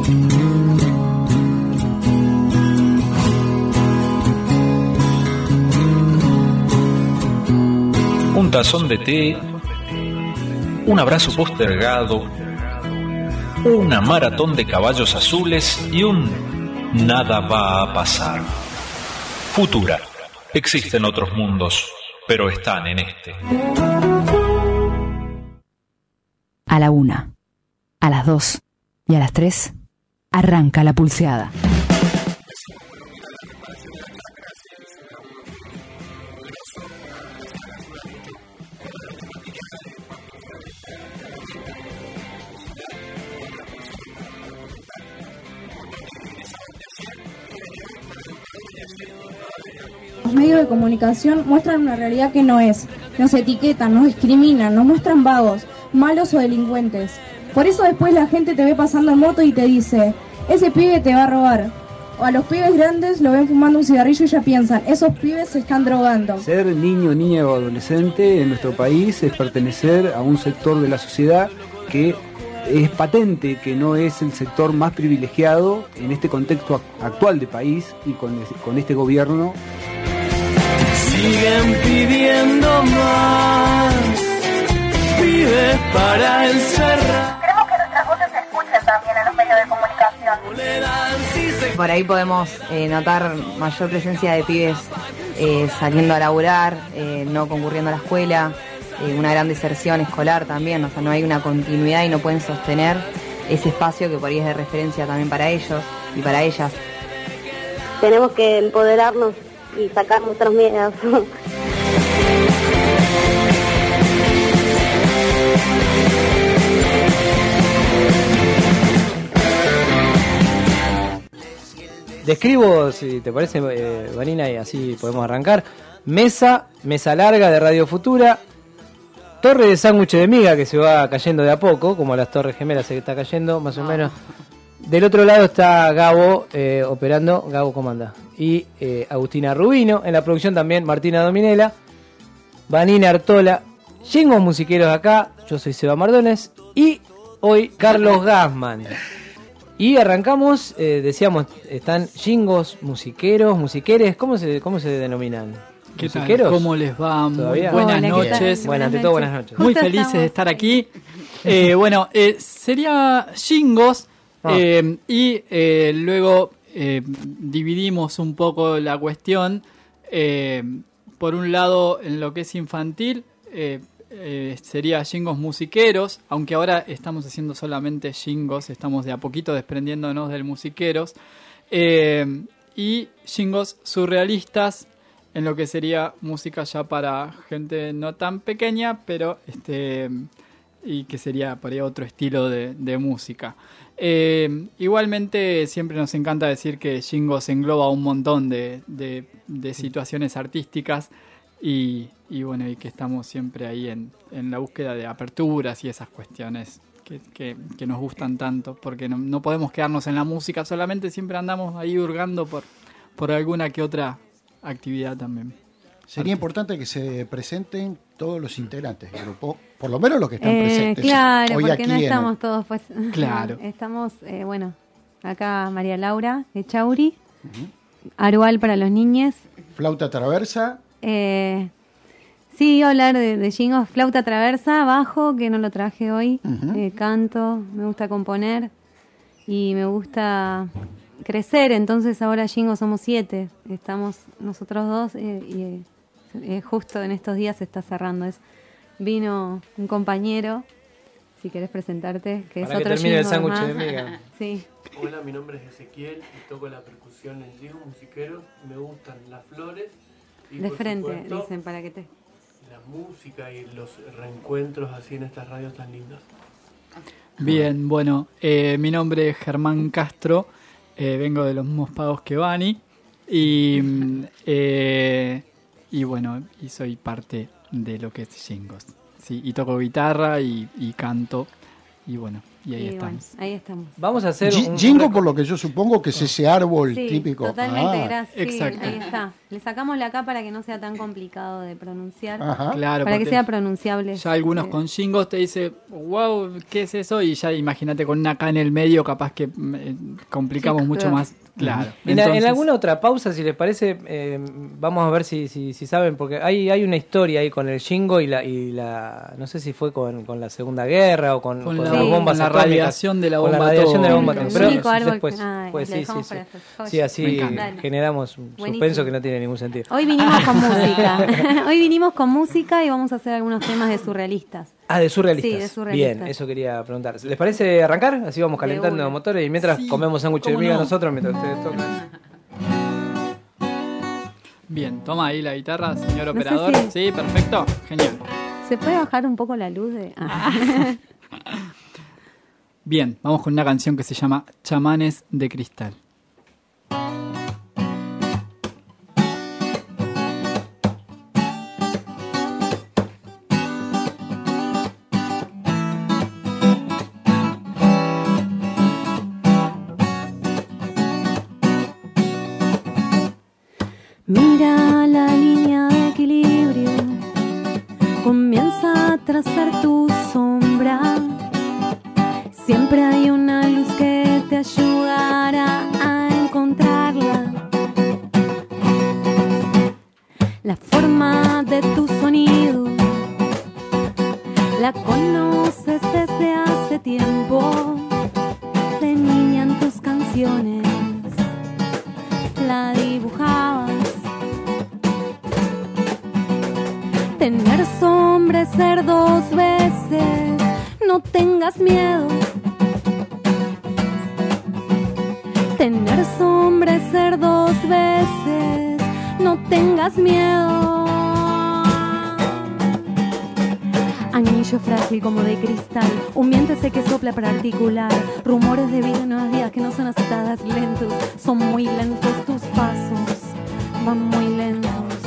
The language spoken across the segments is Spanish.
Un tazón de té, un abrazo postergado, una maratón de caballos azules y un nada va a pasar. Futura. Existen otros mundos, pero están en este. A la 1, a las 2 y a las 3 arranca la pulseada. Los medios de comunicación muestran una realidad que no es. Nos etiquetan, nos discriminan, nos muestran vagos, malos o delincuentes. Por eso después la gente te ve pasando en moto y te dice, ese pibe te va a robar. O a los pibes grandes lo ven fumando un cigarrillo y ya piensan, esos pibes se están drogando. Ser niño, niña o adolescente en nuestro país es pertenecer a un sector de la sociedad que es patente que no es el sector más privilegiado en este contexto actual de país y con este gobierno. Siguen pidiendo más, pibes para encerrar. Queremos que nuestras voces se escuchen también en los medios de comunicación. Por ahí podemos notar mayor presencia de pibes saliendo a laburar, no concurriendo a la escuela, una gran deserción escolar también, o sea, no hay una continuidad y no pueden sostener ese espacio que por ahí es de referencia también para ellos y para ellas. Tenemos que empoderarnos y sacar nuestros miedos. Describo, si te parece, Vanina, y así podemos arrancar. Mesa larga de Radio Futura. Torre de sándwich de miga que se va cayendo de a poco, como las torres gemelas se está cayendo, más o menos. Del otro lado está Gabo operando. Gabo, ¿cómo anda? Y Agustina Rubino. En la producción también Martina Dominela, Vanina Artola, Jingos musiqueros acá. Yo soy Seba Mardones. Y hoy Carlos Gassman. Y arrancamos, decíamos, están jingos musiqueros, musiqueres. ¿Cómo se denominan? ¿Qué tal? ¿Cómo les va? Muy buenas noches. Bueno, ante todo, buenas noches. Muy felices de estar aquí. Bueno, sería jingos. Y luego dividimos un poco la cuestión. Por un lado, en lo que es infantil, sería jingos musiqueros, aunque ahora estamos haciendo solamente jingos, estamos de a poquito desprendiéndonos del musiqueros. Y jingos surrealistas, en lo que sería música ya para gente no tan pequeña, pero y que sería por ahí otro estilo de música. Igualmente siempre nos encanta decir que jingos engloba un montón de situaciones artísticas y bueno, y que estamos siempre ahí en la búsqueda de aperturas y esas cuestiones que nos gustan tanto, porque no podemos quedarnos en la música solamente, siempre andamos ahí hurgando por alguna que otra actividad también. Sería importante que se presenten todos los integrantes del grupo, por lo menos los que están presentes claro, hoy porque aquí no estamos todos, pues. Claro. Estamos, bueno, acá María Laura de Chauri, Arual para los niños. Flauta traversa. Sí, iba a hablar de jingos, flauta traversa, bajo, que no lo traje hoy, canto, me gusta componer y me gusta crecer, entonces ahora jingos somos 7, estamos nosotros 2 y justo en estos días se está cerrando. Vino un compañero, si querés presentarte, que para es que otro termine el jingo sándwich más. de miga. Sí. Hola, mi nombre es Ezequiel y toco la percusión en jingos musiqueros. Me gustan las flores y de por frente, supuesto, dicen, para que te... la música y los reencuentros así en estas radios tan lindas. Bien, bueno, mi nombre es Germán Castro, vengo de los mismos pagos que Vani y bueno, y soy parte de lo que es jingos, sí, y toco guitarra y canto y bueno, Y ahí Y estamos. bueno, ahí estamos. Vamos a hacer Jingo, por lo que yo supongo que es ese árbol Sí, típico. totalmente, gracias. Sí, exacto. ahí está. Le sacamos la K para que no sea tan complicado de pronunciar. Ajá. Claro, para que porque sea pronunciable. ya algunos con jingos te dicen, wow, ¿qué es eso? Y ya imagínate con una K en el medio, capaz que complicamos Sí, mucho claro. más. Claro. En Entonces, alguna otra pausa, si les parece, vamos a ver si saben, porque hay una historia ahí con el Jingo y la no sé si fue con la Segunda Guerra o con Con las la- bombas con la atómicas, radiación de la con bomba la radiación de la atómica. bomba El atómica. Pero único árbol después, que- pues lo sí, dejamos sí. para después. Sí, así Me encanta. Dale. generamos un Buenísimo. suspenso que no tiene ningún sentido. Hoy vinimos con música. Hoy vinimos con música y vamos a hacer algunos temas de surrealistas. Ah, de surrealistas. Sí, de surrealistas. Bien, eso quería preguntar. ¿Les parece arrancar? Así vamos calentando una. los motores y mientras Sí, comemos sándwich de cómo miga no. nosotros, mientras ustedes tocan. Bien, toma ahí la guitarra, señor sé operador. si- Sí, perfecto, genial. ¿Se puede bajar un poco la luz de...? Bien, vamos con una canción que se llama Chamanes de Cristal. Mira la línea de equilibrio, comienza a trazar tu sombra. Siempre hay una luz que te ayudará a encontrarla. La forma de tu sonido la conoces desde hace tiempo. De niña en tus canciones la dibujabas. Tener sombra es ser dos veces, no tengas miedo. Tener sombra es ser dos veces, no tengas miedo. Anillo frágil como de cristal, un viento ese que sopla para articular rumores de vida en nuevas vidas que no son aceptadas. Lentos, son muy lentos tus pasos, van muy lentos.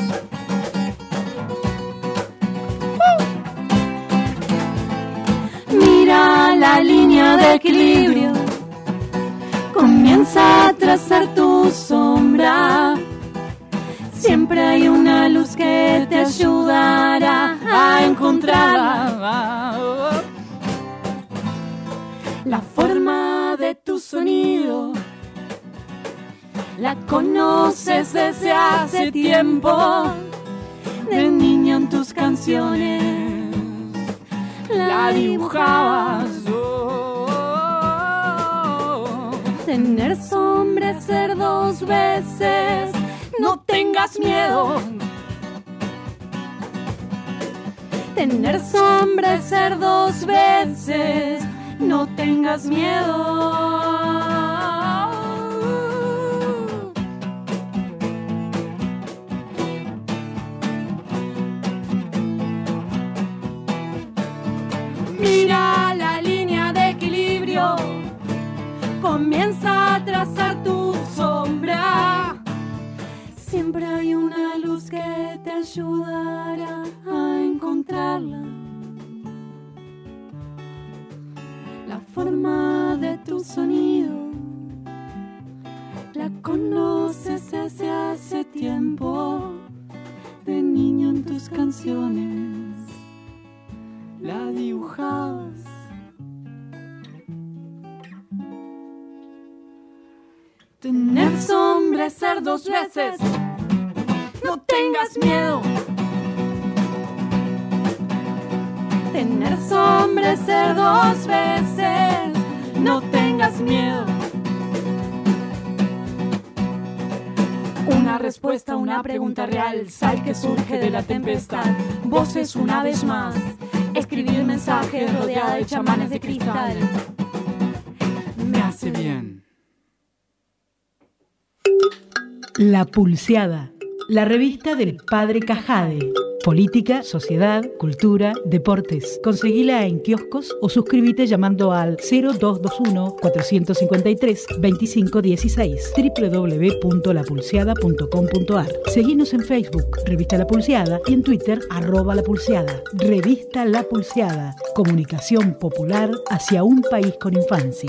Mira la línea de equilibrio, comienza a trazar tu sombra. Siempre hay una luz que te ayudará a encontrarla. La forma de tu sonido la conoces desde hace tiempo. De niña en tus canciones la dibujabas. Tener sombra es ser dos veces, no tengas miedo. Tener sombra es ser dos veces, no tengas miedo. Mira la línea de equilibrio, comienza a trazar tu sombra. Siempre hay una luz que te ayudará a encontrarla. La forma de tu sonido la conoces desde hace tiempo. De niño en tus canciones la dibujabas. Tener sombra es ser dos veces, no tengas miedo. Tener sombra es ser dos veces, no tengas miedo. Una respuesta a una pregunta real, sal que surge de la tempestad. Voces una vez más, escribir mensajes rodeada de chamanes de cristal. Me hace bien. La Pulseada, la revista del Padre Cajade, Política, sociedad, cultura, deportes. Conseguila en kioscos o suscríbete llamando al 0221-453-2516 www.lapulseada.com.ar. Seguinos en Facebook, Revista La Pulseada, y en Twitter, @lapulseada. Revista La Pulseada. Comunicación popular hacia un país con infancia.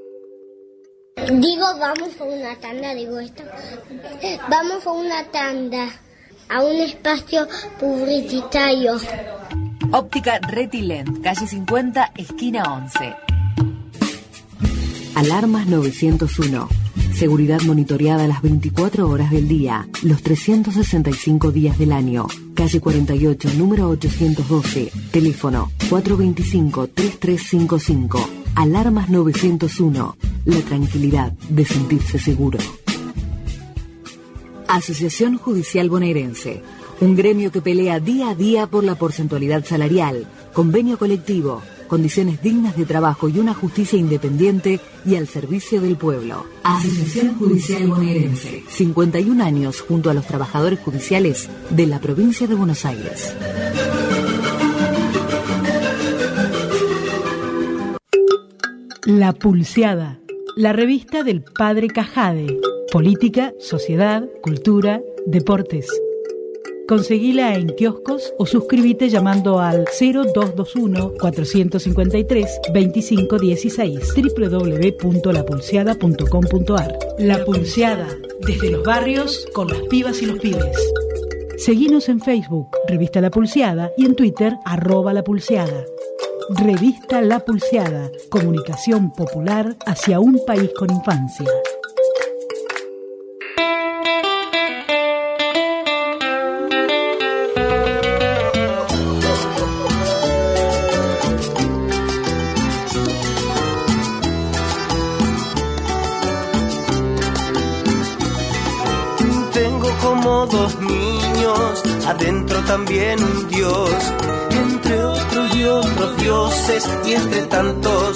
Digo, vamos a una tanda, digo esto. Vamos a una tanda, a un espacio publicitario. Óptica Retilent, calle 50, esquina 11. Alarmas 901. Seguridad monitoreada las 24 horas del día, los 365 días del año. Calle 48, número 812. Teléfono 425-3355. Alarmas 901. La tranquilidad de sentirse seguro. Asociación Judicial Bonaerense. Un gremio que pelea día a día por la porcentualidad salarial, convenio colectivo, condiciones dignas de trabajo y una justicia independiente y al servicio del pueblo. Asociación Judicial Bonaerense. 51 años junto a los trabajadores judiciales de la provincia de Buenos Aires. La Pulseada, la revista del Padre Cajade. Política, sociedad, cultura, deportes. Conseguila en kioscos o suscríbete llamando al 0221-453-2516 www.lapulseada.com.ar. La Pulseada, desde los barrios con las pibas y los pibes. Seguinos en Facebook, Revista La Pulseada, y en Twitter, @lapulseada. Revista La Pulseada, comunicación popular hacia un país con infancia. Tengo como dos niños, adentro también un Dios, entre otros y otros dioses, y entre tanto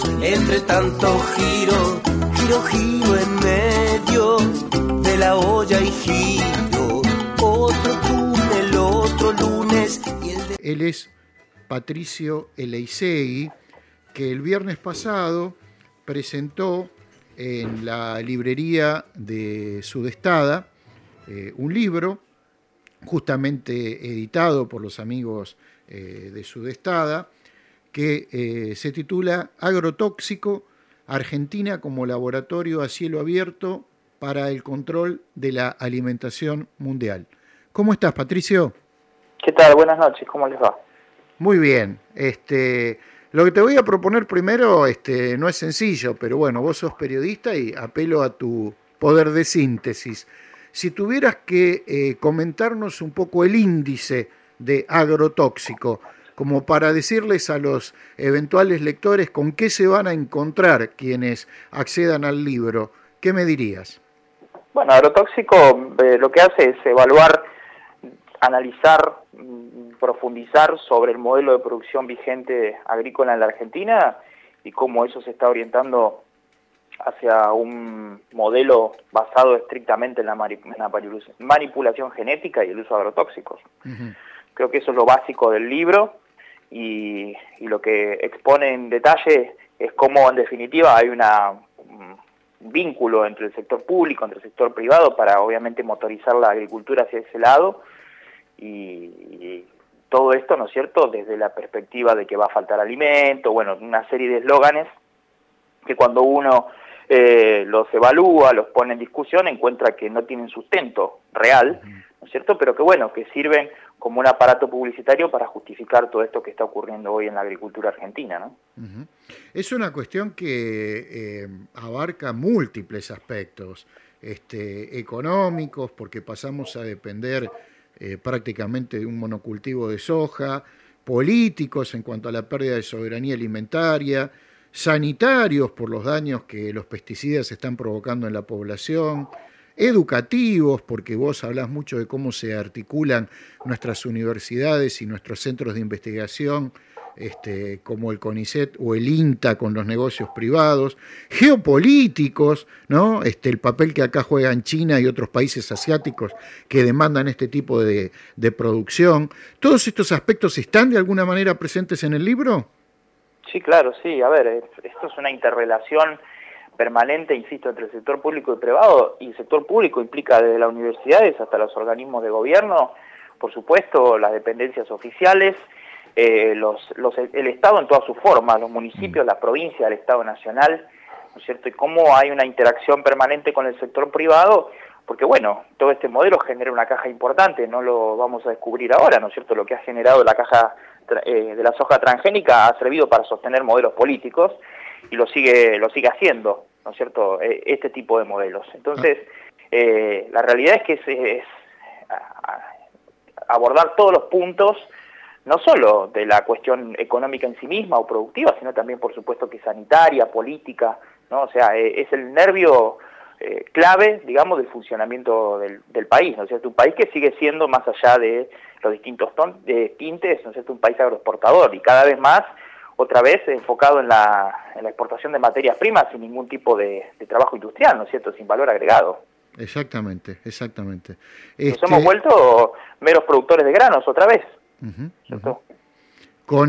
giro en medio de la olla y giro, otro túnel, otro lunes. Él es Patricio Eleisegui, que el viernes pasado presentó en la librería de Sudestada un libro justamente editado por los amigos de Sudestada, que se titula Agrotóxico, Argentina como laboratorio a cielo abierto para el control de la alimentación mundial. ¿Cómo estás, Patricio? ¿Qué tal? Buenas noches, ¿cómo les va? Muy bien. Lo que te voy a proponer primero no es sencillo, pero bueno, vos sos periodista y apelo a tu poder de síntesis. Si tuvieras que comentarnos un poco el índice de agrotóxico, como para decirles a los eventuales lectores con qué se van a encontrar quienes accedan al libro, ¿qué me dirías? Bueno, agrotóxico lo que hace es evaluar, analizar, profundizar sobre el modelo de producción vigente agrícola en la Argentina y cómo eso se está orientando hacia un modelo basado estrictamente en la manipulación genética y el uso de agrotóxicos. Uh-huh. Creo que eso es lo básico del libro y lo que expone en detalle es cómo en definitiva hay un vínculo entre el sector público, entre el sector privado para obviamente motorizar la agricultura hacia ese lado y todo esto, ¿no es cierto?, desde la perspectiva de que va a faltar alimento, bueno, una serie de eslóganes que cuando uno los evalúa, los pone en discusión, encuentra que no tienen sustento real, ¿no es cierto?, pero que bueno, que sirven como un aparato publicitario para justificar todo esto que está ocurriendo hoy en la agricultura argentina, ¿no? Uh-huh. Es una cuestión que abarca múltiples aspectos, económicos, porque pasamos a depender prácticamente de un monocultivo de soja, políticos en cuanto a la pérdida de soberanía alimentaria, sanitarios por los daños que los pesticidas están provocando en la población, educativos, porque vos hablás mucho de cómo se articulan nuestras universidades y nuestros centros de investigación como el CONICET o el INTA con los negocios privados, geopolíticos, ¿no? El papel que acá juegan China y otros países asiáticos que demandan este tipo de producción. ¿Todos estos aspectos están de alguna manera presentes en el libro? Sí, claro, sí. A ver, esto es una interrelación permanente, insisto, entre el sector público y privado, y el sector público implica desde las universidades hasta los organismos de gobierno, por supuesto, las dependencias oficiales, el Estado en todas sus formas, los municipios, la provincia, el Estado nacional, ¿no es cierto? Y cómo hay una interacción permanente con el sector privado, porque bueno, todo este modelo genera una caja importante, no lo vamos a descubrir ahora, ¿no es cierto? Lo que ha generado la caja de la soja transgénica ha servido para sostener modelos políticos y lo sigue haciendo, ¿no es cierto? Este tipo de modelos. Entonces, la realidad es que es abordar todos los puntos, no solo de la cuestión económica en sí misma o productiva, sino también, por supuesto, que sanitaria, política, ¿no? O sea, es el nervio clave, digamos, del funcionamiento del país, ¿no es cierto? Un país que sigue siendo, más allá de los distintos tintes, ¿no es cierto?, un país agroexportador y cada vez más, otra vez, enfocado en la exportación de materias primas sin ningún tipo de trabajo industrial, ¿no es cierto?, sin valor agregado. Exactamente, exactamente. Nos hemos vuelto meros productores de granos otra vez. Con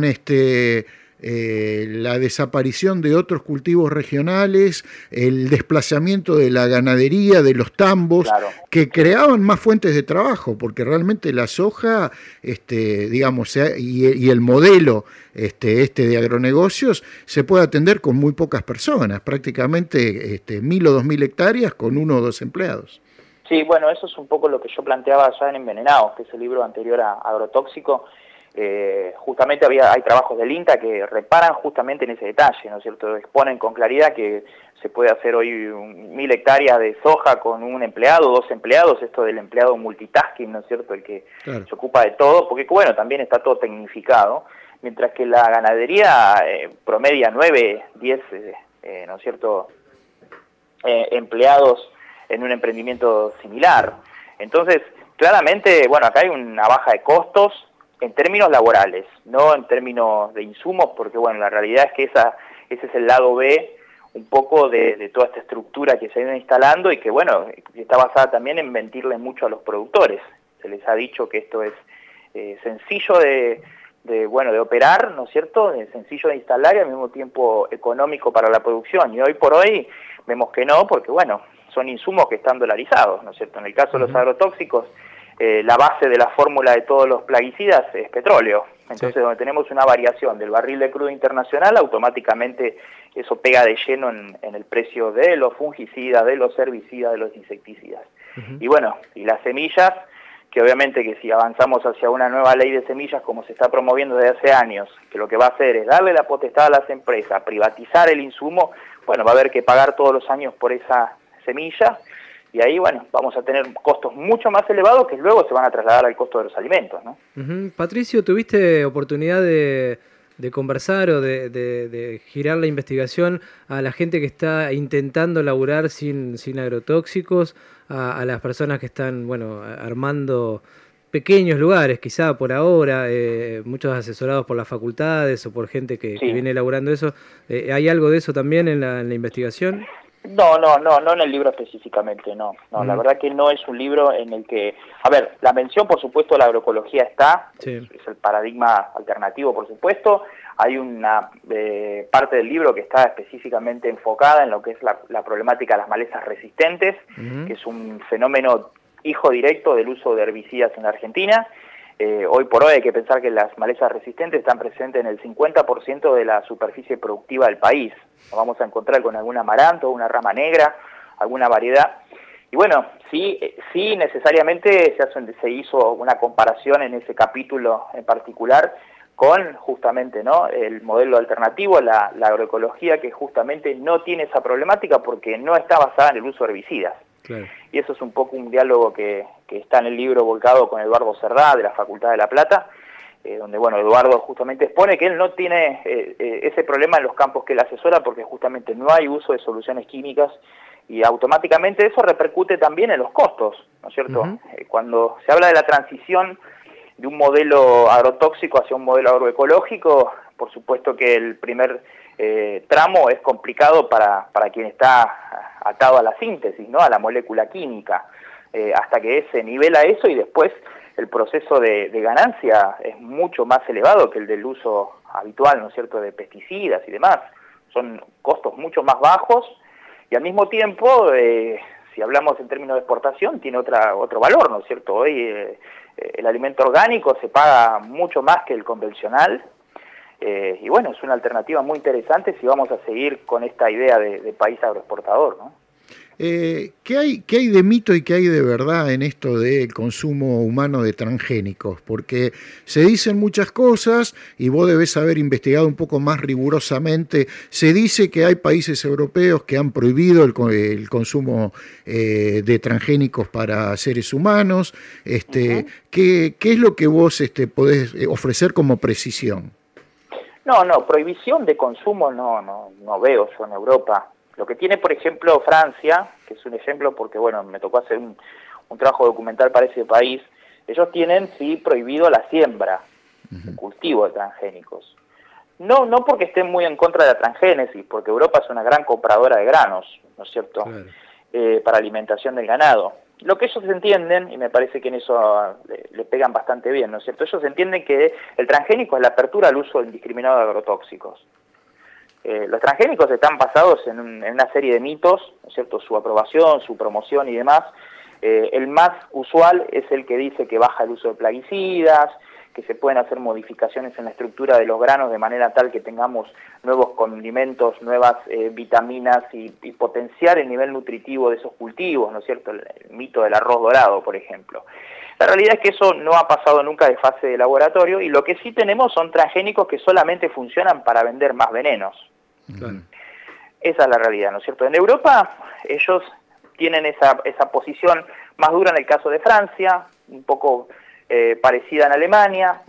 la desaparición de otros cultivos regionales, el desplazamiento de la ganadería, de los tambos, claro, que creaban más fuentes de trabajo, porque realmente la soja, digamos, y el modelo de agronegocios se puede atender con muy pocas personas, prácticamente 1.000 o 2.000 hectáreas con 1 o 2 empleados. Sí, bueno, eso es un poco lo que yo planteaba ya en Envenenados, que es el libro anterior a Agrotóxico. Justamente hay trabajos del INTA que reparan justamente en ese detalle, ¿no es cierto? Exponen con claridad que se puede hacer hoy 1.000 hectáreas de soja con 1 empleado, 2 empleados, esto del empleado multitasking, ¿no es cierto? El que claro, se ocupa de todo, porque bueno, también está todo tecnificado, mientras que la ganadería promedia 9, 10, ¿no es cierto?, empleados en un emprendimiento similar. Entonces, claramente, bueno, acá hay una baja de costos en términos laborales, no en términos de insumos, porque bueno, la realidad es que ese es el lado B un poco de toda esta estructura que se ha ido instalando y que bueno, está basada también en mentirle mucho a los productores. Se les ha dicho que esto es sencillo de operar, ¿no es cierto?, sencillo de instalar y al mismo tiempo económico para la producción, y hoy por hoy vemos que no, porque bueno, son insumos que están dolarizados, ¿no es cierto? En el caso de los agrotóxicos, la base de la fórmula de todos los plaguicidas es petróleo. Entonces, sí, donde tenemos una variación del barril de crudo internacional, automáticamente eso pega de lleno en el precio de los fungicidas, de los herbicidas, de los insecticidas. Y bueno, y las semillas, que obviamente que si avanzamos hacia una nueva ley de semillas como se está promoviendo desde hace años, que lo que va a hacer es darle la potestad a las empresas, privatizar el insumo, bueno, va a haber que pagar todos los años por esa semilla, y ahí, bueno, vamos a tener costos mucho más elevados que luego se van a trasladar al costo de los alimentos, ¿no? Patricio, ¿tuviste oportunidad de conversar o de girar la investigación a la gente que está intentando laburar sin agrotóxicos, a las personas que están, bueno, armando pequeños lugares, quizá por ahora, muchos asesorados por las facultades o por gente que viene elaborando eso? ¿Hay algo de eso también en la investigación? No en el libro específicamente, no. La verdad que no es un libro en el que... A ver, la mención, por supuesto, de la agroecología está, es el paradigma alternativo, por supuesto. Hay una parte del libro que está específicamente enfocada en lo que es la problemática de las malezas resistentes, que es un fenómeno hijo directo del uso de herbicidas en la Argentina. Hoy por hoy hay que pensar que las malezas resistentes están presentes en el 50% de la superficie productiva del país. Nos vamos a encontrar con algún amaranto, una rama negra, alguna variedad. Y bueno, sí necesariamente se hizo una comparación en ese capítulo en particular con justamente, ¿no?, el modelo alternativo, la agroecología, que justamente no tiene esa problemática porque no está basada en el uso de herbicidas. Claro. Y eso es un poco un diálogo que está en el libro volcado con Eduardo Cerdá, de la Facultad de La Plata, donde, bueno, Eduardo justamente expone que él no tiene ese problema en los campos que él asesora porque justamente no hay uso de soluciones químicas y automáticamente eso repercute también en los costos, ¿no es cierto? Cuando se habla de la transición de un modelo agrotóxico hacia un modelo agroecológico, por supuesto que el primer tramo es complicado para quien está atado a la síntesis, ¿no? A la molécula química, hasta que se nivela eso y después el proceso de ganancia es mucho más elevado que el del uso habitual, ¿no es cierto?, de pesticidas y demás. Son costos mucho más bajos y al mismo tiempo, si hablamos en términos de exportación, tiene otro valor, ¿no es cierto? Hoy el alimento orgánico se paga mucho más que el convencional y bueno, es una alternativa muy interesante si vamos a seguir con esta idea de país agroexportador, ¿no? ¿Qué hay de mito y qué hay de verdad en esto del consumo humano de transgénicos? Porque se dicen muchas cosas y vos debés haber investigado un poco más rigurosamente. Se dice que hay países europeos que han prohibido el consumo de transgénicos para seres humanos. ¿Qué es lo que vos podés ofrecer como precisión? No, prohibición de consumo no veo yo en Europa. Lo que tiene, por ejemplo, Francia, que es un ejemplo porque, bueno, me tocó hacer un trabajo documental para ese país, ellos tienen, sí, prohibido la siembra, el cultivo de transgénicos. No porque estén muy en contra de la transgénesis, porque Europa es una gran compradora de granos, ¿no es cierto?, claro, para alimentación del ganado. Lo que ellos entienden, y me parece que en eso le pegan bastante bien, ¿no es cierto?, ellos entienden que el transgénico es la apertura al uso indiscriminado de agrotóxicos. Los transgénicos están basados en una serie de mitos, ¿no es cierto?, su aprobación, su promoción y demás. El más usual es el que dice que baja el uso de plaguicidas, que se pueden hacer modificaciones en la estructura de los granos de manera tal que tengamos nuevos condimentos, nuevas vitaminas y potenciar el nivel nutritivo de esos cultivos, ¿no es cierto?, el mito del arroz dorado, por ejemplo. La realidad es que eso no ha pasado nunca de fase de laboratorio y lo que sí tenemos son transgénicos que solamente funcionan para vender más venenos. Claro. Esa es la realidad, ¿no es cierto? En Europa ellos tienen esa posición más dura en el caso de Francia, un poco parecida en Alemania,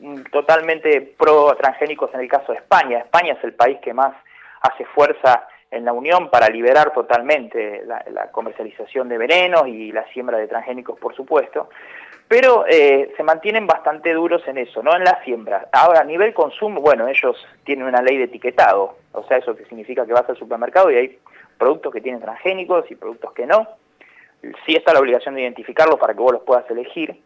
totalmente pro transgénicos en el caso de España. España es el país que más hace fuerza en la Unión para liberar totalmente la comercialización de venenos y la siembra de transgénicos, por supuesto, pero se mantienen bastante duros en eso, no en la siembra. Ahora, a nivel consumo, bueno, ellos tienen una ley de etiquetado, o sea, eso que significa que vas al supermercado y hay productos que tienen transgénicos y productos que no. Sí está la obligación de identificarlos para que vos los puedas elegir.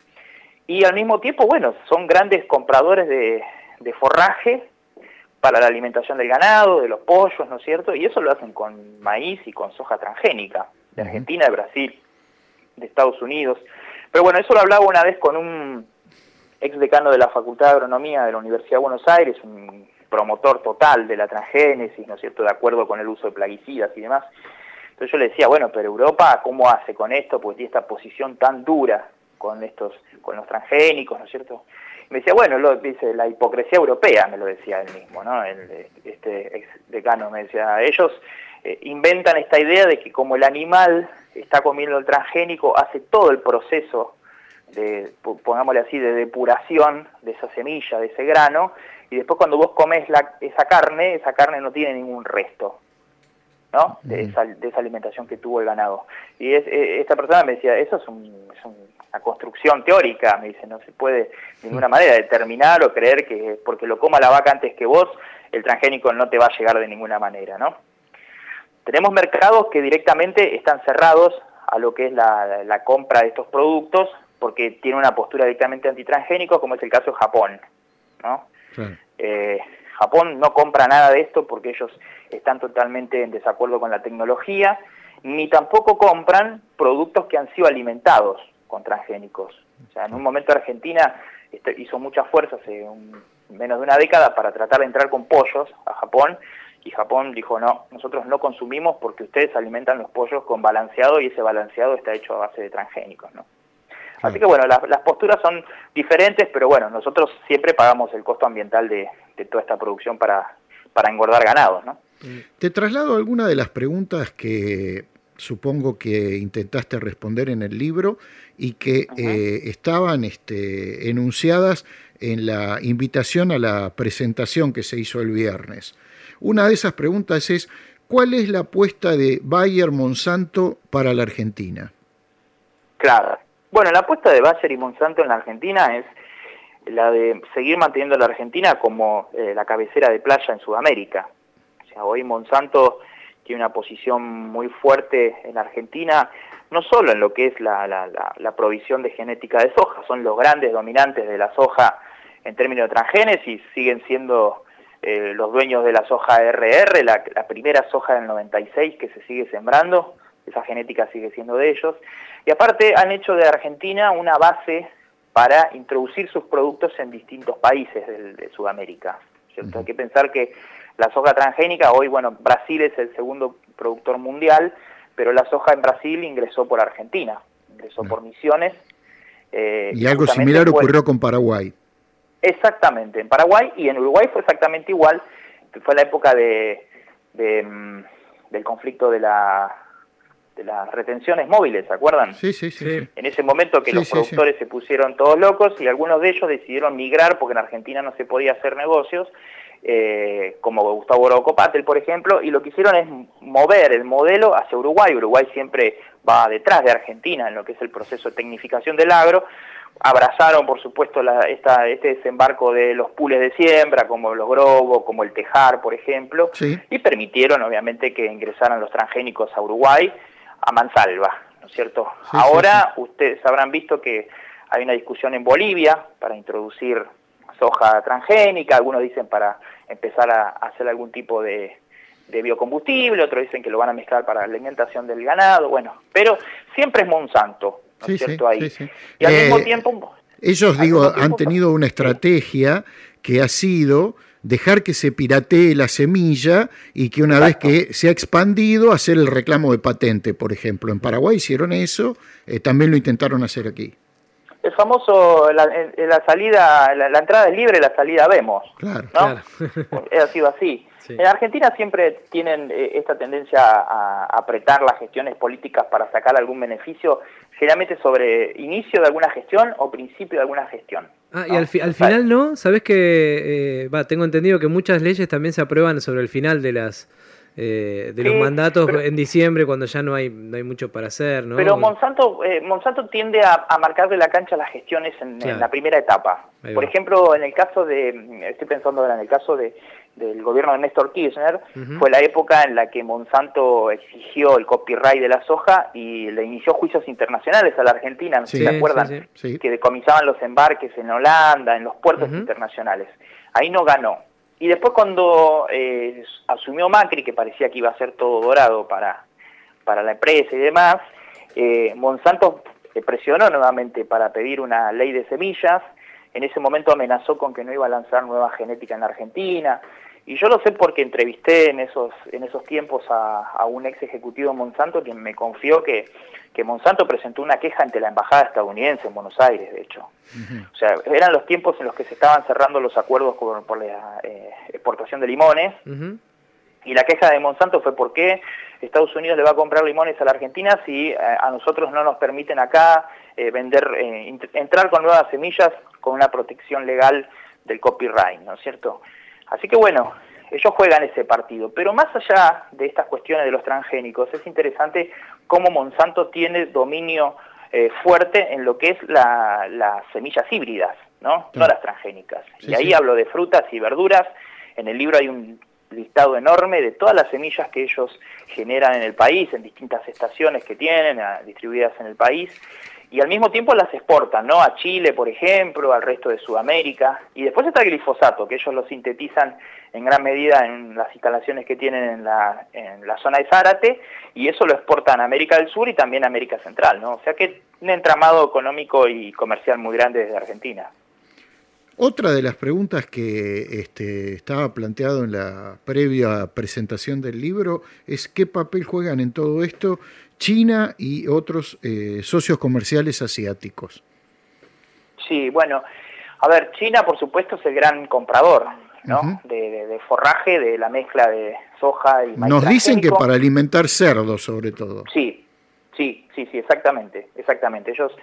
Y al mismo tiempo, bueno, son grandes compradores de forraje para la alimentación del ganado, de los pollos, ¿no es cierto? Y eso lo hacen con maíz y con soja transgénica, de Argentina, de Brasil, de Estados Unidos. Pero bueno, eso lo hablaba una vez con un ex decano de la Facultad de Agronomía de la Universidad de Buenos Aires, un promotor total de la transgénesis, ¿no es cierto?, de acuerdo con el uso de plaguicidas y demás. Entonces yo le decía, bueno, pero Europa, ¿cómo hace con esto? Porque tiene esta posición tan dura con los transgénicos, ¿no es cierto? Me decía, bueno, dice, la hipocresía europea, me lo decía él mismo, ¿no? Este ex decano me decía, ellos inventan esta idea de que como el animal está comiendo el transgénico, hace todo el proceso de, pongámosle así, de depuración de esa semilla, de ese grano, y después cuando vos comes esa carne no tiene ningún resto, ¿no? De esa alimentación que tuvo el ganado. Y esta persona me decía, eso es una construcción teórica, me dice, no se puede de ninguna manera determinar o creer que porque lo coma la vaca antes que vos, el transgénico no te va a llegar de ninguna manera, ¿no? Tenemos mercados que directamente están cerrados a lo que es la compra de estos productos porque tiene una postura directamente antitransgénico, como es el caso de Japón, ¿no? Claro. Japón no compra nada de esto porque ellos están totalmente en desacuerdo con la tecnología, ni tampoco compran productos que han sido alimentados con transgénicos. O sea, en un momento Argentina hizo mucha fuerza hace menos de una década para tratar de entrar con pollos a Japón, y Japón dijo, no, nosotros no consumimos porque ustedes alimentan los pollos con balanceado y ese balanceado está hecho a base de transgénicos, ¿no? Así que bueno, las posturas son diferentes, pero bueno, nosotros siempre pagamos el costo ambiental de toda esta producción para engordar ganados, ¿no? Te traslado alguna de las preguntas que supongo que intentaste responder en el libro y que estaban enunciadas en la invitación a la presentación que se hizo el viernes. Una de esas preguntas es, ¿cuál es la apuesta de Bayer-Monsanto para la Argentina? Claro. Bueno, la apuesta de Bayer y Monsanto en la Argentina es la de seguir manteniendo a la Argentina como la cabecera de playa en Sudamérica. O sea, hoy Monsanto tiene una posición muy fuerte en Argentina, no solo en lo que es la provisión de genética de soja, son los grandes dominantes de la soja en términos de transgénesis, siguen siendo los dueños de la soja RR, la primera soja del 96 que se sigue sembrando, esa genética sigue siendo de ellos, y aparte han hecho de Argentina una base para introducir sus productos en distintos países de Sudamérica, ¿cierto? Hay que pensar que la soja transgénica, hoy, bueno, Brasil es el segundo productor mundial, pero la soja en Brasil ingresó por Argentina, ingresó por Misiones. Y algo similar ocurrió con Paraguay. Exactamente, en Paraguay y en Uruguay fue exactamente igual, fue la época del conflicto de las retenciones móviles, ¿se acuerdan? Sí. En ese momento que los productores se pusieron todos locos y algunos de ellos decidieron migrar porque en Argentina no se podía hacer negocios, como Gustavo Orocopatel, por ejemplo, y lo que hicieron es mover el modelo hacia Uruguay. Uruguay siempre va detrás de Argentina en lo que es el proceso de tecnificación del agro. Abrazaron, por supuesto, este desembarco de los pools de siembra, como los Grobo, como el Tejar, por ejemplo, y permitieron, obviamente, que ingresaran los transgénicos a Uruguay a mansalva, ¿no es cierto? Ahora, ustedes habrán visto que hay una discusión en Bolivia para introducir soja transgénica, algunos dicen para empezar a hacer algún tipo de biocombustible, otros dicen que lo van a mezclar para la alimentación del ganado, bueno, pero siempre es Monsanto, ¿no es cierto? Ahí. Y al mismo tiempo... Ellos, han tenido una estrategia que ha sido dejar que se piratee la semilla y que una vez que se ha expandido, hacer el reclamo de patente, por ejemplo. En Paraguay hicieron eso, también lo intentaron hacer aquí. El famoso, la entrada es libre, la salida vemos, claro, ¿no? Claro. Ha sido así. Sí. En Argentina siempre tienen esta tendencia a apretar las gestiones políticas para sacar algún beneficio, generalmente sobre inicio de alguna gestión o principio de alguna gestión. ¿No? Y al final no, sabés que, tengo entendido que muchas leyes también se aprueban sobre el final de los mandatos en diciembre, cuando ya no hay mucho para hacer, ¿no? Pero Monsanto tiende a marcarle la cancha a las gestiones en la primera etapa. Por ejemplo, en el caso estoy pensando ahora en el caso del gobierno de Néstor Kirchner, fue la época en la que Monsanto exigió el copyright de la soja y le inició juicios internacionales a la Argentina, ¿no se acuerdan? Sí. Que decomisaban los embarques en Holanda, en los puertos internacionales. Ahí no ganó. Y después cuando asumió Macri, que parecía que iba a ser todo dorado para la empresa y demás, Monsanto presionó nuevamente para pedir una ley de semillas. En ese momento amenazó con que no iba a lanzar nueva genética en la Argentina. Y yo lo sé porque entrevisté en esos tiempos a un ex ejecutivo de Monsanto quien me confió que Monsanto presentó una queja ante la embajada estadounidense en Buenos Aires, de hecho. O sea, eran los tiempos en los que se estaban cerrando los acuerdos por la exportación de limones, y la queja de Monsanto fue por qué Estados Unidos le va a comprar limones a la Argentina si a nosotros no nos permiten acá entrar con nuevas semillas con una protección legal del copyright, ¿no es cierto? Así que bueno, ellos juegan ese partido, pero más allá de estas cuestiones de los transgénicos, es interesante cómo Monsanto tiene dominio fuerte en lo que es las semillas híbridas, ¿no? No las transgénicas. Y ahí hablo de frutas y verduras. En el libro hay un listado enorme de todas las semillas que ellos generan en el país, en distintas estaciones que tienen, distribuidas en el país, y al mismo tiempo las exportan, ¿no? A Chile, por ejemplo, al resto de Sudamérica. Y después está el glifosato, que ellos lo sintetizan en gran medida en las instalaciones que tienen en la zona de Zárate, y eso lo exportan a América del Sur y también a América Central, ¿no? O sea que un entramado económico y comercial muy grande desde Argentina. Otra de las preguntas que estaba planteado en la previa presentación del libro es qué papel juegan en todo esto China y otros socios comerciales asiáticos. Sí, bueno, a ver, China por supuesto es el gran comprador, ¿no? De forraje, de la mezcla de soja y maíz. Nos dicen que para alimentar cerdos sobre todo. Sí, exactamente. Ellos,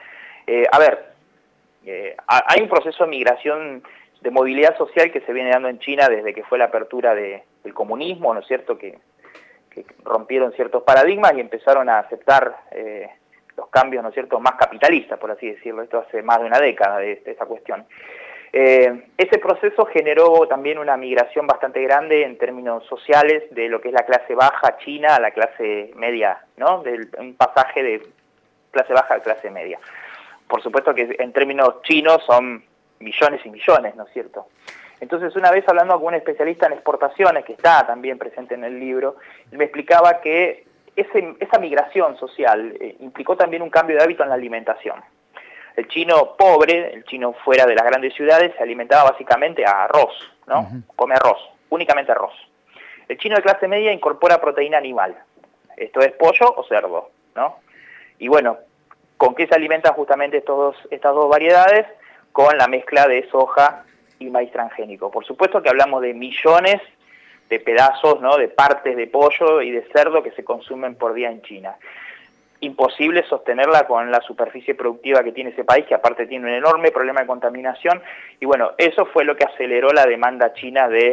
hay un proceso de migración, de movilidad social que se viene dando en China desde que fue la apertura del comunismo, ¿no es cierto?, que rompieron ciertos paradigmas y empezaron a aceptar los cambios, ¿no es cierto?, más capitalistas, por así decirlo. Esto hace más de una década de esta cuestión. Ese proceso generó también una migración bastante grande en términos sociales de lo que es la clase baja china a la clase media, ¿no? Un pasaje de clase baja a clase media. Por supuesto que en términos chinos son millones y millones, ¿no es cierto? Entonces, una vez hablando con un especialista en exportaciones, que está también presente en el libro, me explicaba que esa migración social implicó también un cambio de hábito en la alimentación. El chino pobre, el chino fuera de las grandes ciudades, se alimentaba básicamente a arroz, ¿no? Come arroz, únicamente arroz. El chino de clase media incorpora proteína animal. Esto es pollo o cerdo, ¿no? Y bueno, ¿con qué se alimentan justamente estas dos variedades? Con la mezcla de soja y maíz transgénico. Por supuesto que hablamos de millones de pedazos, ¿no? De partes de pollo y de cerdo que se consumen por día en China. Imposible sostenerla con la superficie productiva que tiene ese país, que aparte tiene un enorme problema de contaminación, y bueno, eso fue lo que aceleró la demanda china de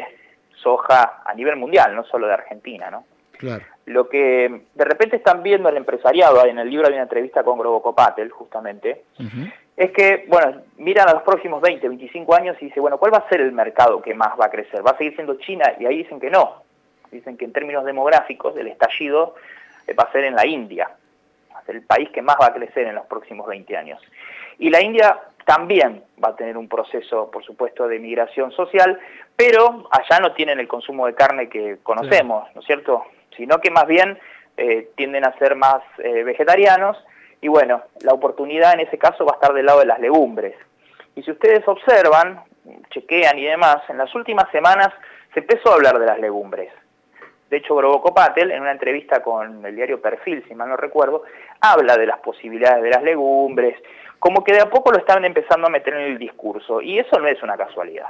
soja a nivel mundial, no solo de Argentina, ¿no? Claro. Lo que de repente están viendo el empresariado, en el libro hay una entrevista con Grobocopatel, justamente, es que, bueno, miran a los próximos 20, 25 años y dicen, bueno, ¿cuál va a ser el mercado que más va a crecer? ¿Va a seguir siendo China? Y ahí dicen que no. Dicen que en términos demográficos, el estallido va a ser en la India. El país que más va a crecer en los próximos 20 años. Y la India también va a tener un proceso, por supuesto, de migración social, pero allá no tienen el consumo de carne que conocemos, ¿no es cierto? Sino que más bien tienden a ser más vegetarianos, y bueno, la oportunidad en ese caso va a estar del lado de las legumbres. Y si ustedes observan, chequean y demás, en las últimas semanas se empezó a hablar de las legumbres. De hecho, Grobocopatel, en una entrevista con el diario Perfil, si mal no recuerdo, habla de las posibilidades de las legumbres, como que de a poco lo están empezando a meter en el discurso, y eso no es una casualidad.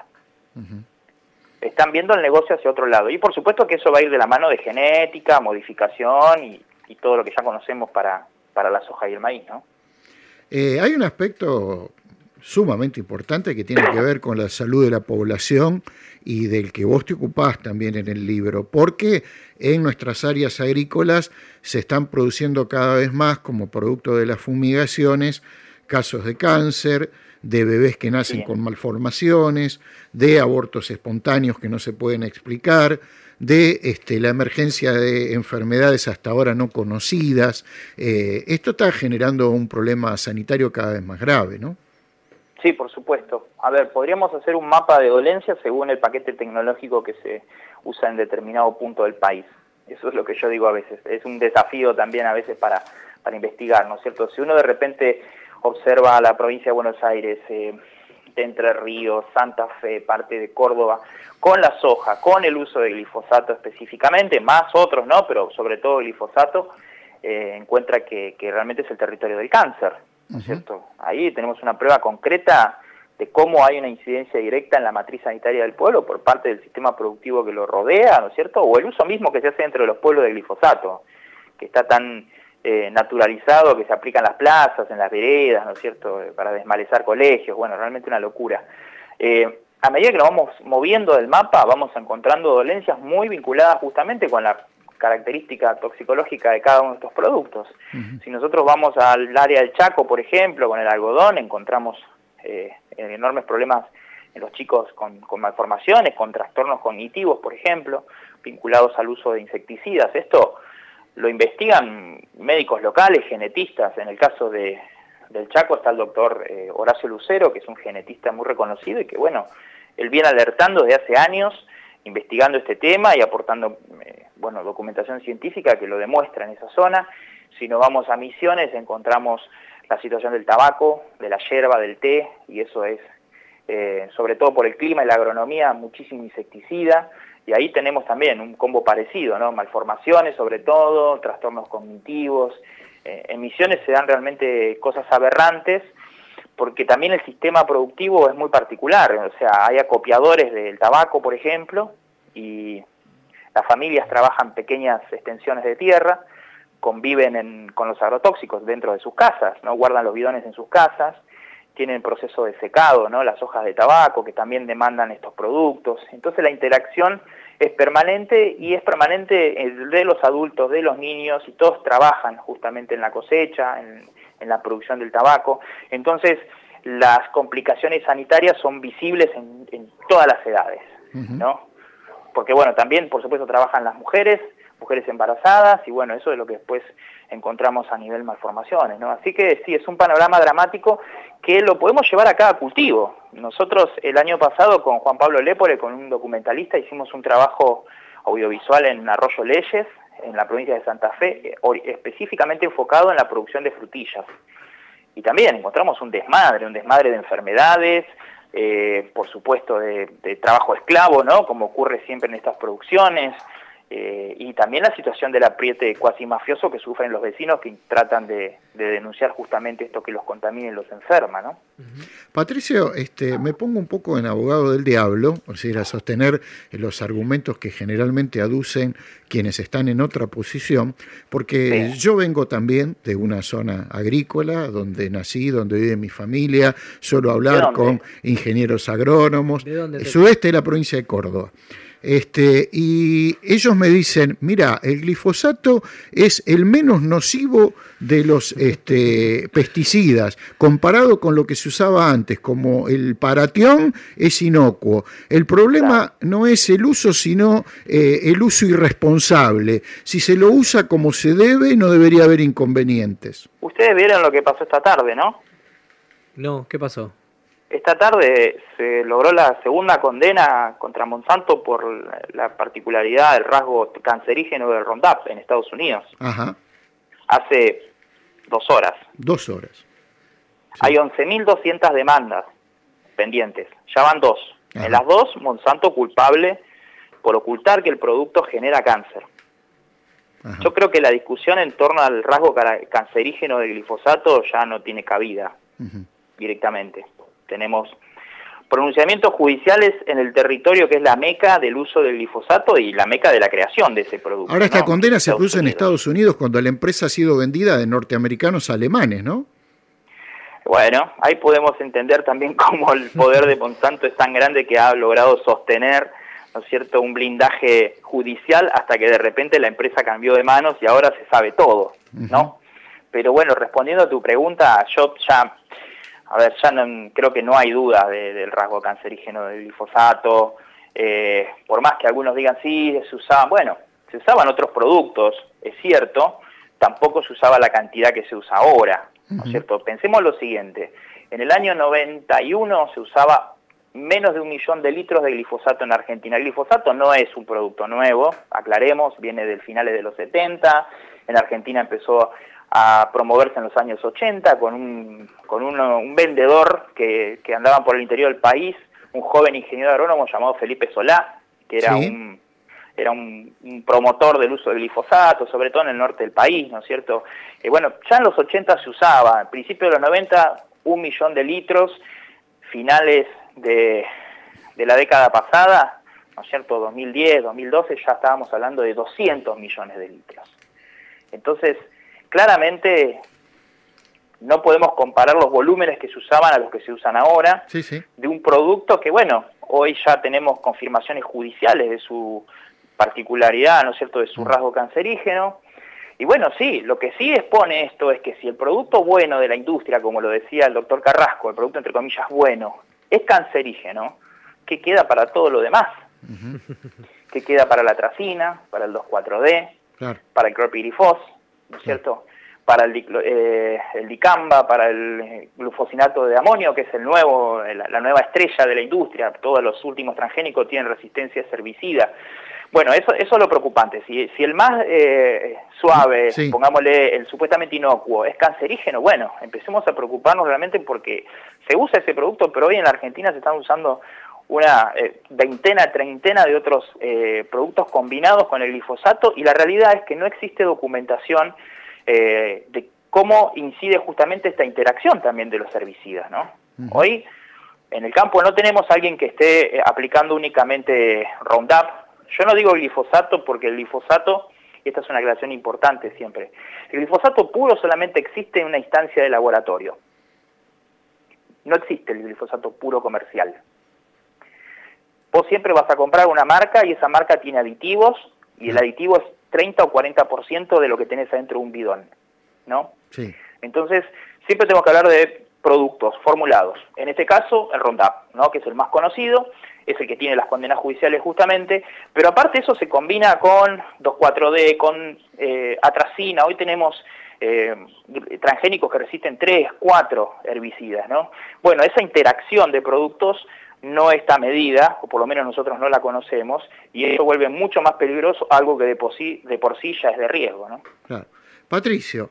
Están viendo el negocio hacia otro lado, y por supuesto que eso va a ir de la mano de genética, modificación y todo lo que ya conocemos para la soja y el maíz, ¿no? Hay un aspecto sumamente importante que tiene que ver con la salud de la población y del que vos te ocupás también en el libro, porque en nuestras áreas agrícolas se están produciendo cada vez más, como producto de las fumigaciones, casos de cáncer, de bebés que nacen con malformaciones, de abortos espontáneos que no se pueden explicar, de la emergencia de enfermedades hasta ahora no conocidas. Esto está generando un problema sanitario cada vez más grave, ¿no? Sí, por supuesto. A ver, podríamos hacer un mapa de dolencias según el paquete tecnológico que se usa en determinado punto del país. Eso es lo que yo digo a veces. Es un desafío también a veces para investigar, ¿no es cierto? Si uno de repente observa la provincia de Buenos Aires, de Entre Ríos, Santa Fe, parte de Córdoba, con la soja, con el uso de glifosato específicamente, más otros, ¿no? Pero sobre todo el glifosato, encuentra que realmente es el territorio del cáncer, ¿no es cierto? Ahí tenemos una prueba concreta de cómo hay una incidencia directa en la matriz sanitaria del pueblo por parte del sistema productivo que lo rodea, ¿no es cierto? O el uso mismo que se hace dentro de los pueblos del glifosato, que está tan naturalizado, que se aplica en las plazas, en las veredas, ¿no es cierto?, para desmalezar colegios. Bueno, realmente una locura. A medida que nos vamos moviendo del mapa, vamos encontrando dolencias muy vinculadas justamente con la característica toxicológica de cada uno de estos productos. Si nosotros vamos al área del Chaco, por ejemplo, con el algodón, encontramos enormes problemas en los chicos con malformaciones, con trastornos cognitivos, por ejemplo, vinculados al uso de insecticidas. Esto lo investigan médicos locales, genetistas. En el caso del Chaco está el doctor Horacio Lucero, que es un genetista muy reconocido y que, bueno, él viene alertando desde hace años, investigando este tema y aportando documentación científica que lo demuestra en esa zona. Si nos vamos a Misiones, encontramos la situación del tabaco, de la yerba, del té, y eso es, sobre todo por el clima y la agronomía, muchísimo insecticida. Y ahí tenemos también un combo parecido, ¿no? Malformaciones sobre todo, trastornos cognitivos. En Misiones se dan realmente cosas aberrantes, porque también el sistema productivo es muy particular. O sea, hay acopiadores del tabaco, por ejemplo, y las familias trabajan pequeñas extensiones de tierra, conviven con los agrotóxicos dentro de sus casas, ¿no? Guardan los bidones en sus casas, tienen proceso de secado, ¿no? Las hojas de tabaco que también demandan estos productos. Entonces la interacción es permanente, y es permanente de los adultos, de los niños, y todos trabajan justamente en la cosecha, en la producción del tabaco. Entonces las complicaciones sanitarias son visibles en todas las edades, ¿no? Porque bueno, también por supuesto trabajan las mujeres embarazadas, y bueno, eso es lo que después encontramos a nivel malformaciones, ¿no? Así que sí, es un panorama dramático que lo podemos llevar a cada cultivo. Nosotros el año pasado con Juan Pablo Lépore, con un documentalista, hicimos un trabajo audiovisual en Arroyo Leyes, en la provincia de Santa Fe, específicamente enfocado en la producción de frutillas. Y también encontramos un desmadre de enfermedades, por supuesto de trabajo esclavo, ¿no? Como ocurre siempre en estas producciones, y también la situación del apriete cuasi mafioso que sufren los vecinos que tratan de denunciar justamente esto que los contamina y los enferma, ¿no? Patricio, me pongo un poco en abogado del diablo, o sea, a sostener los argumentos que generalmente aducen quienes están en otra posición, porque yo vengo también de una zona agrícola, donde nací, donde vive mi familia, suelo hablar con ingenieros agrónomos, el sudeste de la provincia de Córdoba. Y ellos me dicen, mira, el glifosato es el menos nocivo de los pesticidas, comparado con lo que se usaba antes, como el paratión es inocuo. El problema no es el uso, sino el uso irresponsable. Si se lo usa como se debe, no debería haber inconvenientes. Ustedes vieron lo que pasó esta tarde, ¿no? No, ¿qué pasó? Esta tarde se logró la segunda condena contra Monsanto por la particularidad del rasgo cancerígeno del Roundup en Estados Unidos. Ajá. Hace 2 horas. 2 horas. Sí. Hay 11.200 demandas pendientes. Ya van 2. Ajá. En las 2, Monsanto culpable por ocultar que el producto genera cáncer. Ajá. Yo creo que la discusión en torno al rasgo cancerígeno del glifosato ya no tiene cabida directamente. Tenemos pronunciamientos judiciales en el territorio que es la meca del uso del glifosato y la meca de la creación de ese producto. Ahora esta condena se produce en Estados Unidos cuando la empresa ha sido vendida de norteamericanos a alemanes, ¿no? Bueno, ahí podemos entender también cómo el poder de Monsanto es tan grande que ha logrado sostener, ¿no es cierto?, un blindaje judicial hasta que de repente la empresa cambió de manos y ahora se sabe todo, ¿no? Pero bueno, respondiendo a tu pregunta, yo ya... A ver, ya no, creo que no hay duda del rasgo cancerígeno del glifosato, por más que algunos digan sí, se usaban, bueno, se usaban otros productos, es cierto, tampoco se usaba la cantidad que se usa ahora, ¿no es cierto? Pensemos lo siguiente, en el año 91 se usaba menos de 1 millón de litros de glifosato en Argentina. El glifosato no es un producto nuevo, aclaremos, viene del finales de los 70, en Argentina empezó a promoverse en los años 80 con un vendedor que andaba por el interior del país, un joven ingeniero agrónomo llamado Felipe Solá, que era un promotor del uso del glifosato, sobre todo en el norte del país, ¿no es cierto? Bueno, ya en los 80 se usaba, al principio de los 90, 1 millón de litros, finales de la década pasada, ¿no es cierto?, 2010, 2012, ya estábamos hablando de 200 millones de litros. Entonces, claramente no podemos comparar los volúmenes que se usaban a los que se usan ahora, de un producto que, bueno, hoy ya tenemos confirmaciones judiciales de su particularidad, ¿no es cierto?, de su rasgo cancerígeno. Y bueno, sí, lo que sí expone esto es que si el producto bueno de la industria, como lo decía el doctor Carrasco, el producto entre comillas bueno, es cancerígeno, ¿qué queda para todo lo demás? ¿Qué queda para la atracina, para el 2,4-D, para el clorpirifos, ¿no es cierto?, para el dicamba, para el glufosinato de amonio, que es la nueva estrella de la industria? Todos los últimos transgénicos tienen resistencia a herbicida. Bueno, eso es lo preocupante. Si el más suave, pongámosle el supuestamente inocuo, es cancerígeno, bueno, empecemos a preocuparnos realmente porque se usa ese producto, pero hoy en la Argentina se están usando una treintena de otros productos combinados con el glifosato, y la realidad es que no existe documentación de cómo incide justamente esta interacción también de los herbicidas, ¿no? Hoy en el campo no tenemos a alguien que esté aplicando únicamente Roundup. Yo no digo glifosato porque el glifosato, y esta es una aclaración importante siempre, el glifosato puro solamente existe en una instancia de laboratorio. No existe el glifosato puro comercial. Vos siempre vas a comprar una marca y esa marca tiene aditivos, y el aditivo es 30 o 40% de lo que tenés adentro de un bidón, ¿no? Sí. Entonces, siempre tenemos que hablar de productos formulados. En este caso, el Roundup, ¿no? Que es el más conocido, es el que tiene las condenas judiciales justamente, pero aparte eso se combina con 2,4-D, con atracina. Hoy tenemos transgénicos que resisten 3, 4 herbicidas, ¿no? Bueno, esa interacción de productos no está medida, o por lo menos nosotros no la conocemos, y eso vuelve mucho más peligroso algo que de por sí ya es de riesgo, ¿no? Claro. Patricio,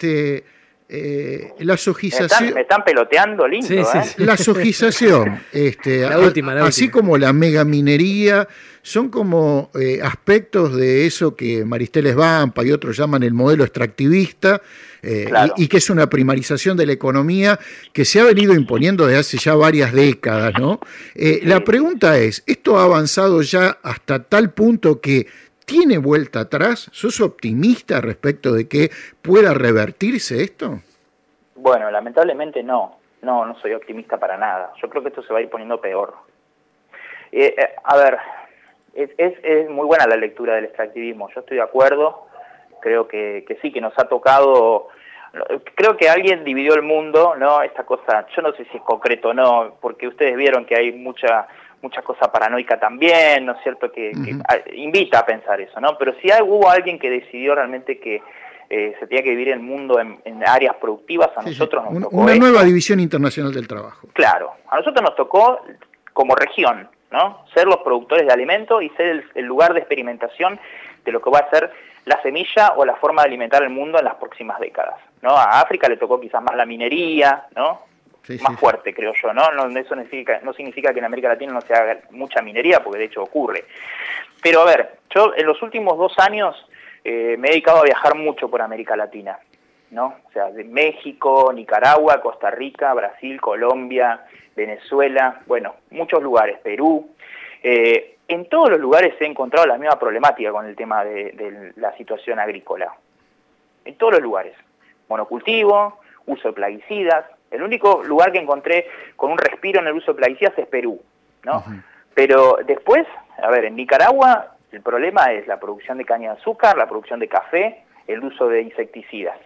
la sojización... Me están peloteando lindo, sí. La sojización, la última. Así como la megaminería, son como aspectos de eso que Maristeles Vampa y otros llaman el modelo extractivista, claro. y que es una primarización de la economía que se ha venido imponiendo desde hace ya varias décadas, ¿no? Sí. La pregunta es, ¿esto ha avanzado ya hasta tal punto que tiene vuelta atrás? ¿Sos optimista respecto de que pueda revertirse esto? Bueno, lamentablemente no soy optimista para nada. Yo creo que esto se va a ir poniendo peor. A ver, es muy buena la lectura del extractivismo, yo estoy de acuerdo, creo que sí, que nos ha tocado, creo que alguien dividió el mundo, ¿no? Esta cosa, yo no sé si es concreto o no, porque ustedes vieron que hay mucha cosa paranoica también, ¿no es cierto?, que invita a pensar eso, ¿no? Pero si hubo alguien que decidió realmente que se tenía que vivir el mundo en áreas productivas, a nosotros nos tocó una nueva división internacional del trabajo. Claro, a nosotros nos tocó como región, ¿no? Ser los productores de alimentos y ser el lugar de experimentación de lo que va a ser la semilla o la forma de alimentar el mundo en las próximas décadas, ¿no? A África le tocó quizás más la minería, ¿no? Más fuerte, creo yo, ¿no? Eso no significa que en América Latina no se haga mucha minería, porque de hecho ocurre. Pero a ver, yo en los últimos 2 años me he dedicado a viajar mucho por América Latina, ¿no? O sea, de México, Nicaragua, Costa Rica, Brasil, Colombia, Venezuela, bueno, muchos lugares, Perú. En todos los lugares he encontrado la misma problemática con el tema de la situación agrícola. En todos los lugares. Monocultivo, uso de plaguicidas. El único lugar que encontré con un respiro en el uso de plaguicidas es Perú, ¿no? Pero después, a ver, en Nicaragua el problema es la producción de caña de azúcar, la producción de café, el uso de insecticidas.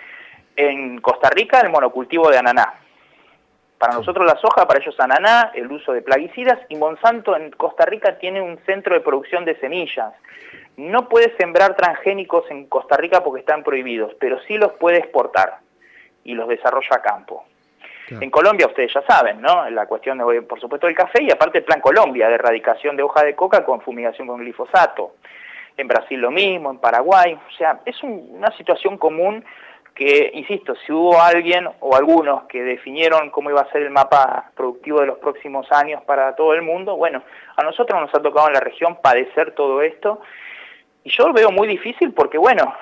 En Costa Rica el monocultivo de ananá. Para nosotros la soja, para ellos ananá, el uso de plaguicidas, y Monsanto en Costa Rica tiene un centro de producción de semillas. No puede sembrar transgénicos en Costa Rica porque están prohibidos, pero sí los puede exportar y los desarrolla a campo. Claro. En Colombia ustedes ya saben, ¿no? La cuestión de, por supuesto, del café, y aparte el Plan Colombia de erradicación de hoja de coca con fumigación con glifosato. En Brasil lo mismo, en Paraguay. O sea, es una situación común que, insisto, si hubo alguien o algunos que definieron cómo iba a ser el mapa productivo de los próximos años para todo el mundo, bueno, a nosotros nos ha tocado en la región padecer todo esto, y yo lo veo muy difícil porque, bueno,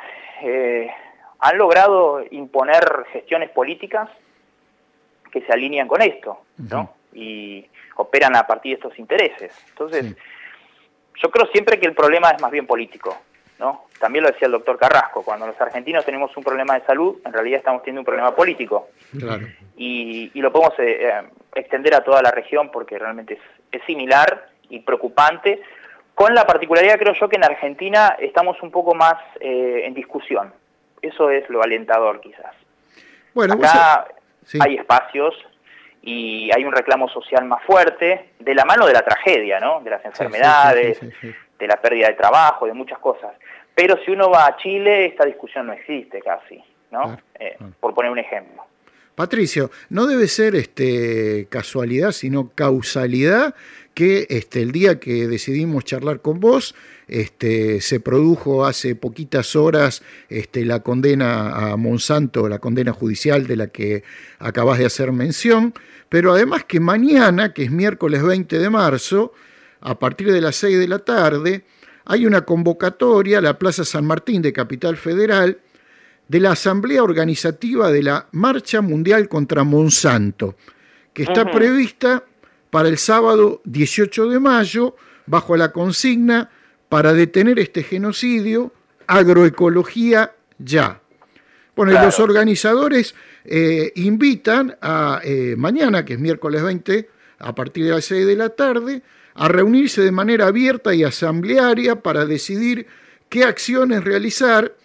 han logrado imponer gestiones políticas que se alinean con esto, ¿no? Y operan a partir de estos intereses. Entonces, yo creo siempre que el problema es más bien político, ¿no? También lo decía el doctor Carrasco, cuando los argentinos tenemos un problema de salud, en realidad estamos teniendo un problema político. Claro. Y lo podemos extender a toda la región porque realmente es similar y preocupante, con la particularidad, creo yo, que en Argentina estamos un poco más en discusión. Eso es lo alentador, quizás. Bueno, acá hay espacios y hay un reclamo social más fuerte, de la mano de la tragedia, ¿no? De las enfermedades, de la pérdida de trabajo, de muchas cosas. Pero si uno va a Chile, esta discusión no existe casi, ¿no? Por poner un ejemplo. Patricio, no debe ser casualidad, sino causalidad que el día que decidimos charlar con vos, se produjo hace poquitas horas la condena a Monsanto, la condena judicial de la que acabas de hacer mención, pero además que mañana, que es miércoles 20 de marzo, a partir de las 6 de la tarde, hay una convocatoria a la Plaza San Martín de Capital Federal de la Asamblea Organizativa de la Marcha Mundial contra Monsanto, que está prevista para el sábado 18 de mayo, bajo la consigna para detener este genocidio, agroecología ya. Bueno, y los organizadores invitan a mañana, que es miércoles 20, a partir de las 6 de la tarde, a reunirse de manera abierta y asamblearia para decidir qué acciones realizar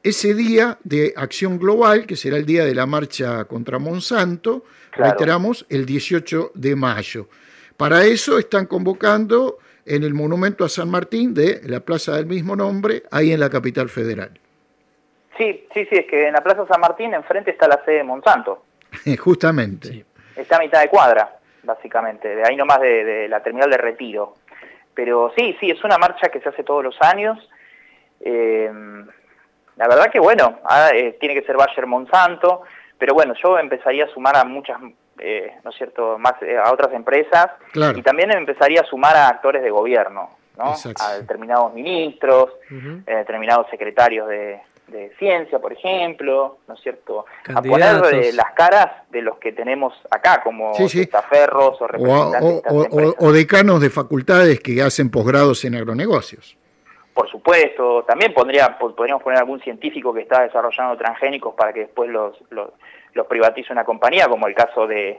ese día de acción global, que será el día de la marcha contra Monsanto, reiteramos, el 18 de mayo. Para eso están convocando en el monumento a San Martín de la plaza del mismo nombre, ahí en la capital federal. Sí, es que en la plaza San Martín enfrente está la sede de Monsanto. Justamente. Sí. Está a mitad de cuadra, básicamente, de ahí nomás de la terminal de Retiro. Pero sí, es una marcha que se hace todos los años. La verdad que bueno, tiene que ser Bayer Monsanto, pero bueno, yo empezaría a sumar a muchas, ¿no es cierto?, más a otras empresas, claro. Y también empezaría a sumar a actores de gobierno, ¿no? Exacto. A determinados ministros, determinados secretarios de ciencia, por ejemplo, ¿no es cierto? Candidatos. A poner las caras de los que tenemos acá, como testaferros o representantes de estas empresas. O decanos de facultades que hacen posgrados en agronegocios. Por supuesto, también podríamos poner algún científico que está desarrollando transgénicos para que después los privatice una compañía, como el caso de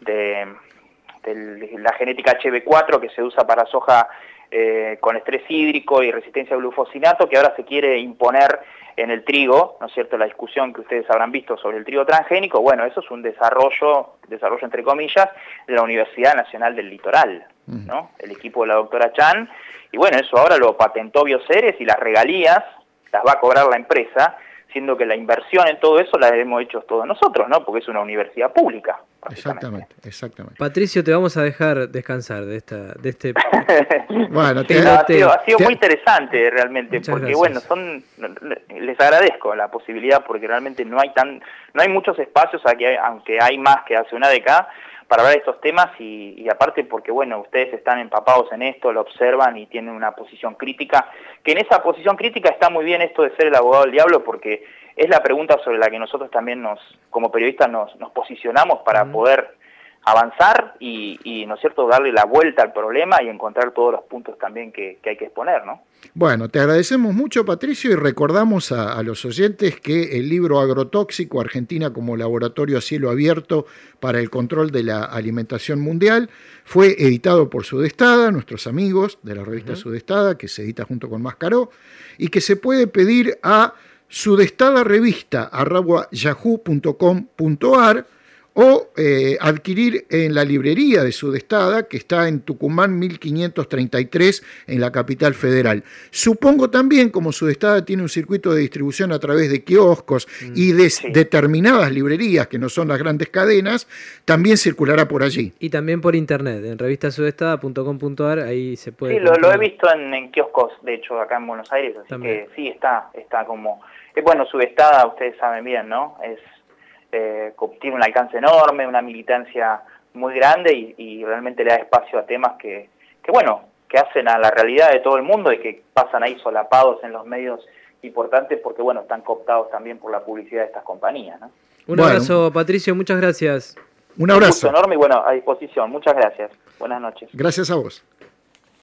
la genética HB4 que se usa para soja con estrés hídrico y resistencia al glufosinato, que ahora se quiere imponer en el trigo, ¿no es cierto? La discusión que ustedes habrán visto sobre el trigo transgénico, bueno, eso es un desarrollo entre comillas, de la Universidad Nacional del Litoral, ¿no? El equipo de la doctora Chan, y bueno, eso ahora lo patentó Bioceres y las regalías las va a cobrar la empresa, siendo que la inversión en todo eso la hemos hecho todos nosotros, ¿no? Porque es una universidad pública. Exactamente. Patricio, te vamos a dejar descansar de este... Bueno, ha sido muy interesante realmente, porque gracias. Bueno, les agradezco la posibilidad, porque realmente no hay muchos espacios, aunque hay más que hace una década, para hablar de estos temas y aparte porque, bueno, ustedes están empapados en esto, lo observan y tienen una posición crítica, que en esa posición crítica está muy bien esto de ser el abogado del diablo, porque es la pregunta sobre la que nosotros también como periodistas nos posicionamos para poder avanzar y, ¿no es cierto?, darle la vuelta al problema y encontrar todos los puntos también que hay que exponer, ¿no? Bueno, te agradecemos mucho, Patricio, y recordamos a los oyentes que el libro Agrotóxico, Argentina como laboratorio a cielo abierto para el control de la alimentación mundial, fue editado por Sudestada, nuestros amigos de la revista Sudestada, que se edita junto con Mascaró, y que se puede pedir a sudestadarevista@yahoo.com.ar o adquirir en la librería de Sudestada, que está en Tucumán 1533, en la capital federal. Supongo también, como Sudestada tiene un circuito de distribución a través de kioscos y de determinadas librerías, que no son las grandes cadenas, también circulará por allí. Y también por internet, en revistasudestada.com.ar, ahí se puede... Sí, lo he visto en kioscos, de hecho, acá en Buenos Aires, así también. Que sí, está como... bueno, Sudestada, ustedes saben bien, ¿no? Tiene un alcance enorme, una militancia muy grande y realmente le da espacio a temas que hacen a la realidad de todo el mundo y que pasan ahí solapados en los medios importantes porque, bueno, están cooptados también por la publicidad de estas compañías, ¿no? Un abrazo, Patricio, muchas gracias. Un abrazo. Un gusto enorme y, bueno, a disposición. Muchas gracias. Buenas noches. Gracias a vos.